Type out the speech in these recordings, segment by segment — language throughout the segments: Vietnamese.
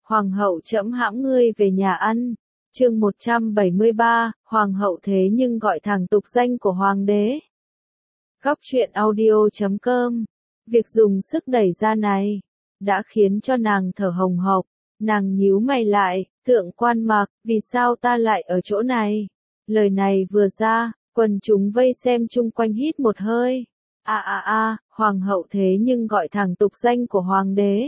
Hoàng hậu trẫm hãm ngươi về nhà ăn. Chương 173, Hoàng hậu thế nhưng gọi thẳng tục danh của hoàng đế. Góc truyện audio.com. Việc dùng sức đẩy ra này đã khiến cho nàng thở hồng hộc. Nàng nhíu mày lại, thượng quan Mạc, vì sao ta lại ở chỗ này? Lời này vừa ra, quần chúng vây xem chung quanh hít một hơi. Hoàng hậu thế nhưng gọi thẳng tục danh của hoàng đế.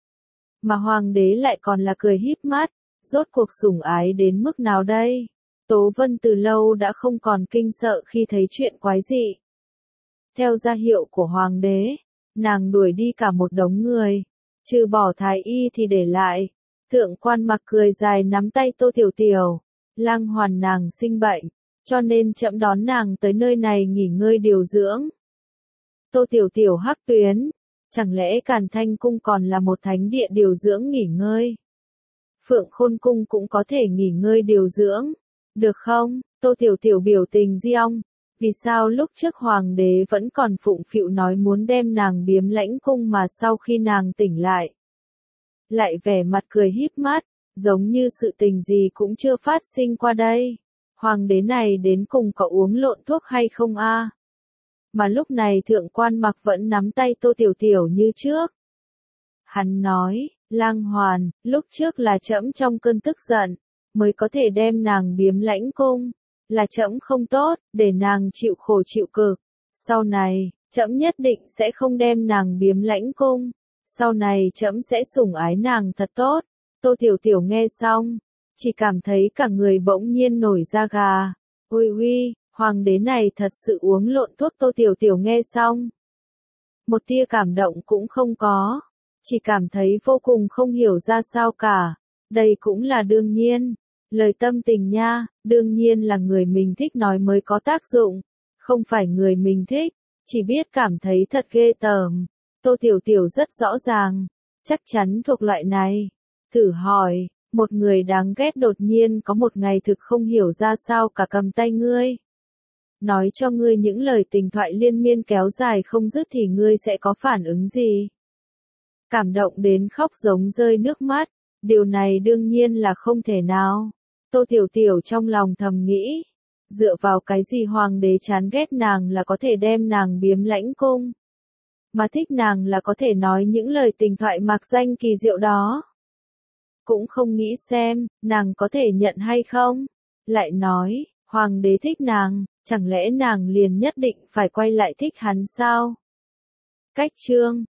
Mà hoàng đế lại còn là cười híp mắt, rốt cuộc sủng ái đến mức nào đây? Tố Vân từ lâu đã không còn kinh sợ khi thấy chuyện quái dị. Theo ra hiệu của hoàng đế, nàng đuổi đi cả một đống người, trừ bỏ thái y thì để lại. Thượng quan Mặc cười dài nắm tay Tô Tiểu Tiểu, Lang Hoàn nàng sinh bệnh, cho nên chậm đón nàng tới nơi này nghỉ ngơi điều dưỡng. Tô Tiểu Tiểu hắc tuyến, chẳng lẽ Càn Thanh cung còn là một thánh địa điều dưỡng nghỉ ngơi? Phượng Khôn cung cũng có thể nghỉ ngơi điều dưỡng, được không? Tô Tiểu Tiểu biểu tình diong, vì sao lúc trước hoàng đế vẫn còn phụng phịu nói muốn đem nàng biếm lãnh cung mà sau khi nàng tỉnh lại vẻ mặt cười híp mắt, giống như sự tình gì cũng chưa phát sinh qua đây. Hoàng đế này đến cùng có uống lộn thuốc hay không a? Mà lúc này thượng quan Mặc vẫn nắm tay Tô Tiểu Tiểu như trước. Hắn nói, Lang Hoàn, lúc trước là trẫm trong cơn tức giận, mới có thể đem nàng biếm lãnh cung, là trẫm không tốt, để nàng chịu khổ chịu cực. Sau này, trẫm nhất định sẽ không đem nàng biếm lãnh cung. Sau này trẫm sẽ sủng ái nàng thật tốt. Tô Tiểu Tiểu nghe xong, chỉ cảm thấy cả người bỗng nhiên nổi da gà. Ôi uy, hoàng đế này thật sự uống lộn thuốc. Tô Tiểu Tiểu nghe xong, một tia cảm động cũng không có, chỉ cảm thấy vô cùng không hiểu ra sao cả. Đây cũng là đương nhiên, lời tâm tình nha, đương nhiên là người mình thích nói mới có tác dụng, không phải người mình thích, chỉ biết cảm thấy thật ghê tởm. Tô Tiểu Tiểu rất rõ ràng, chắc chắn thuộc loại này. Thử hỏi, một người đáng ghét đột nhiên có một ngày thực không hiểu ra sao cả cầm tay ngươi, nói cho ngươi những lời tình thoại liên miên kéo dài không dứt thì ngươi sẽ có phản ứng gì? Cảm động đến khóc giống rơi nước mắt, điều này đương nhiên là không thể nào. Tô Tiểu Tiểu trong lòng thầm nghĩ, dựa vào cái gì hoàng đế chán ghét nàng là có thể đem nàng biếm lãnh cung, mà thích nàng là có thể nói những lời tình thoại mạc danh kỳ diệu đó. Cũng không nghĩ xem, nàng có thể nhận hay không? Lại nói, hoàng đế thích nàng, chẳng lẽ nàng liền nhất định phải quay lại thích hắn sao? Cách chương